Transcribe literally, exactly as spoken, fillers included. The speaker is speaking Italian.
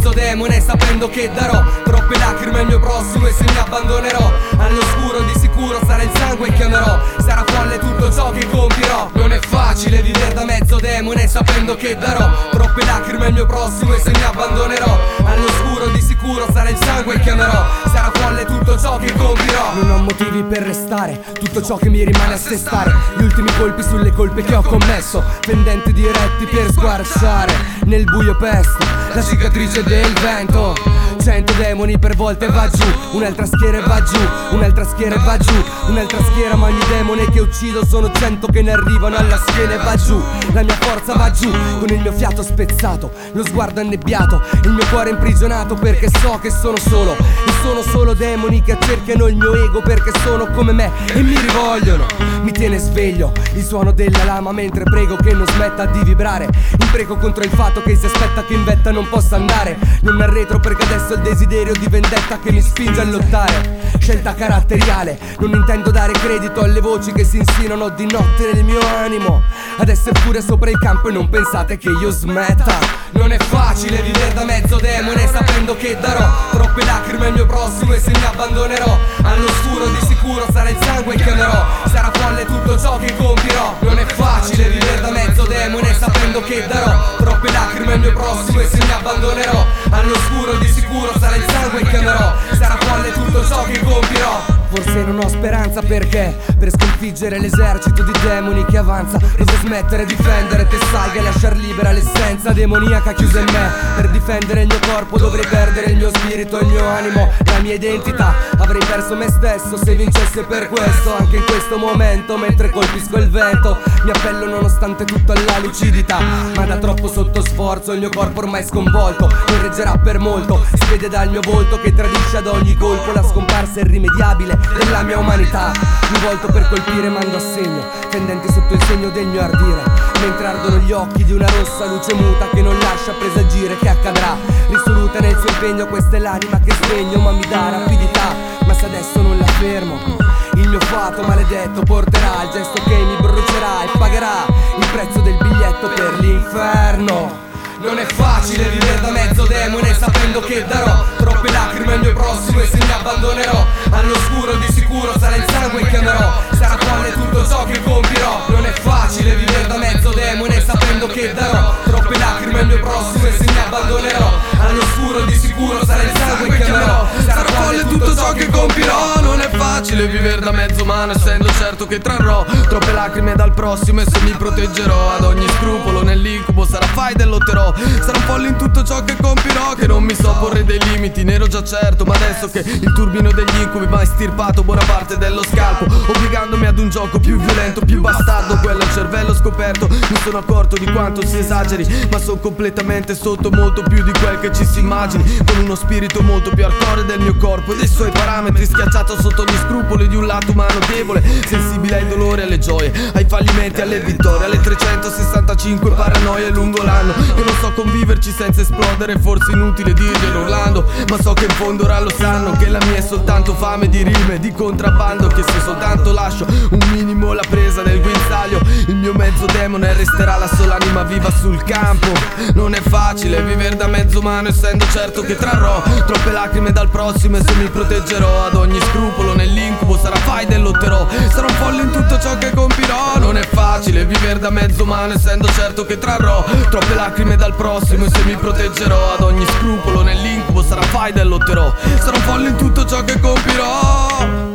mezzo demone, sapendo che darò troppe lacrime al mio prossimo, e se mi abbandonerò all'oscuro di sicuro sarà il sangue che chiamerò. Sarà folle tutto ciò che compierò. Non è facile vivere da mezzo demone, sapendo che darò troppe lacrime al mio prossimo, e se mi abbandonerò all'oscuro di sicuro sarà il sangue che chiamerò. Sarà folle tutto ciò che compierò. Non ho motivi per restare, tutto ciò che mi rimane a stestare. Gli ultimi colpi sulle colpe che ho commesso, pendenti diretti per sguarciare nel buio pesto la cicatrice del vento. Cento demoni per volte va giù, un'altra schiera e va giù, un'altra schiera e va giù, un'altra schiera, ma ogni demone che uccido sono cento che ne arrivano alla schiena e va giù. La mia forza va giù, con il mio fiato spezzato, lo sguardo annebbiato, il mio cuore imprigionato, perché so che sono solo, e sono solo demoni che accerchiano il mio ego, perché sono come me e mi rivogliono. Mi tiene sveglio il suono della lama mentre prego che non smetta di vibrare, impreco contro il fatto che si aspetta che in vetta non possa andare. Non arretro perché adesso è il desiderio di vendetta che mi spinge a lottare. Scelta caratteriale, non intendo dare credito alle voci che si insinuano di notte nel mio animo. Adesso è pure sopra il campo e non pensate che io smetta. Non è facile vivere da mezzo demone, sapendo che darò troppe lacrime al mio prossimo, e se mi abbandonerò all'oscuro di sicuro sarà il sangue che chiamerò. Sarà folle tutto ciò che compierò. Non è facile vivere da mezzo demone, sapendo che darò troppe lacrime al mio prossimo, e se mi abbandonerò all'oscuro di sicuro sarà il sangue che chiamerò. Sarà folle tutto ciò che compierò. Forse non ho speranza perché per sconfiggere l'esercito di demoni che avanza dovrei smettere di difendere te sai e lasciar libera l'essenza demoniaca chiusa in me. Per difendere il mio corpo dovrei perdere il mio spirito e il mio animo, la mia identità. Avrei perso me stesso se vincesse per questo. Anche in questo momento mentre colpisco il vento mi appello nonostante tutto alla lucidità, ma da troppo sotto sforzo il mio corpo ormai sconvolto non reggerà per molto. Si vede dal mio volto che tradisce ad ogni colpo la scomparsa irrimediabile della mia umanità. Mi volto per colpire mando a segno, fendente sotto il segno del mio ardire, mentre ardono gli occhi di una rossa luce muta che non lascia presagire che accadrà. Risoluta nel suo impegno, questa è l'anima che spegno, ma mi dà rapidità. Ma se adesso non la fermo, il mio fato maledetto porterà il gesto che mi brucerà e pagherà il prezzo del biglietto per l'inferno. Non è facile vivere da mezzo demone, sapendo che darò troppe lacrime al mio prossimo, e se mi abbandonerò all'oscuro di sicuro sarà il sangue che chiamerò. Sarà folle tutto ciò che compierò. Non è facile vivere da mezzo demone, sapendo che darò troppe lacrime al mio prossimo, e se mi abbandonerò all'oscuro di sicuro sarà il sangue che chiamerò. Sarà folle tutto ciò che compierò. Non è facile vivere da mezzo umano, essendo certo che trarrò troppe lacrime dal prossimo, e se mi proteggerò ad ogni scrupolo nell'incubo sarà faida e lotterò. Sarò folle in tutto ciò che compirò, che non mi so porre dei limiti, ne ero già certo. Ma adesso che il turbino degli incubi mi ha estirpato buona parte dello scalpo, obbligandomi ad un gioco più violento, più bastardo, quello al cervello scoperto. Mi sono accorto di quanto si esageri, ma sono completamente sotto molto più di quel che ci si immagini, con uno spirito molto più hardcore del mio corpo e dei suoi parametri, schiacciato sotto gli scrupoli di un lato umano debole, sensibile ai dolori, alle gioie, ai fallimenti, alle vittorie, alle trecentosessantacinque paranoie lungo l'anno. Io non so conviverci senza esplodere, forse inutile dirglielo urlando, ma so che in fondo ora lo sanno che la mia è soltanto fame di rime, di contrabbando, che se soltanto lascio un minimo la presa del guinzaglio il mio mezzo demone resterà la sola anima viva sul campo. Non è facile vivere da mezzo umano, essendo certo che trarrò troppe lacrime dal prossimo, e se mi proteggerò ad ogni scrupolo nell'incubo sarà faida e lotterò. Sarò folle in tutto ciò che compirò. Non è facile vivere da mezzo umano, essendo certo che trarrò troppe lacrime dal prossimo, e se mi proteggerò ad ogni scrupolo nell'incubo sarà faida e lotterò. Sarò folle in tutto ciò che compirò.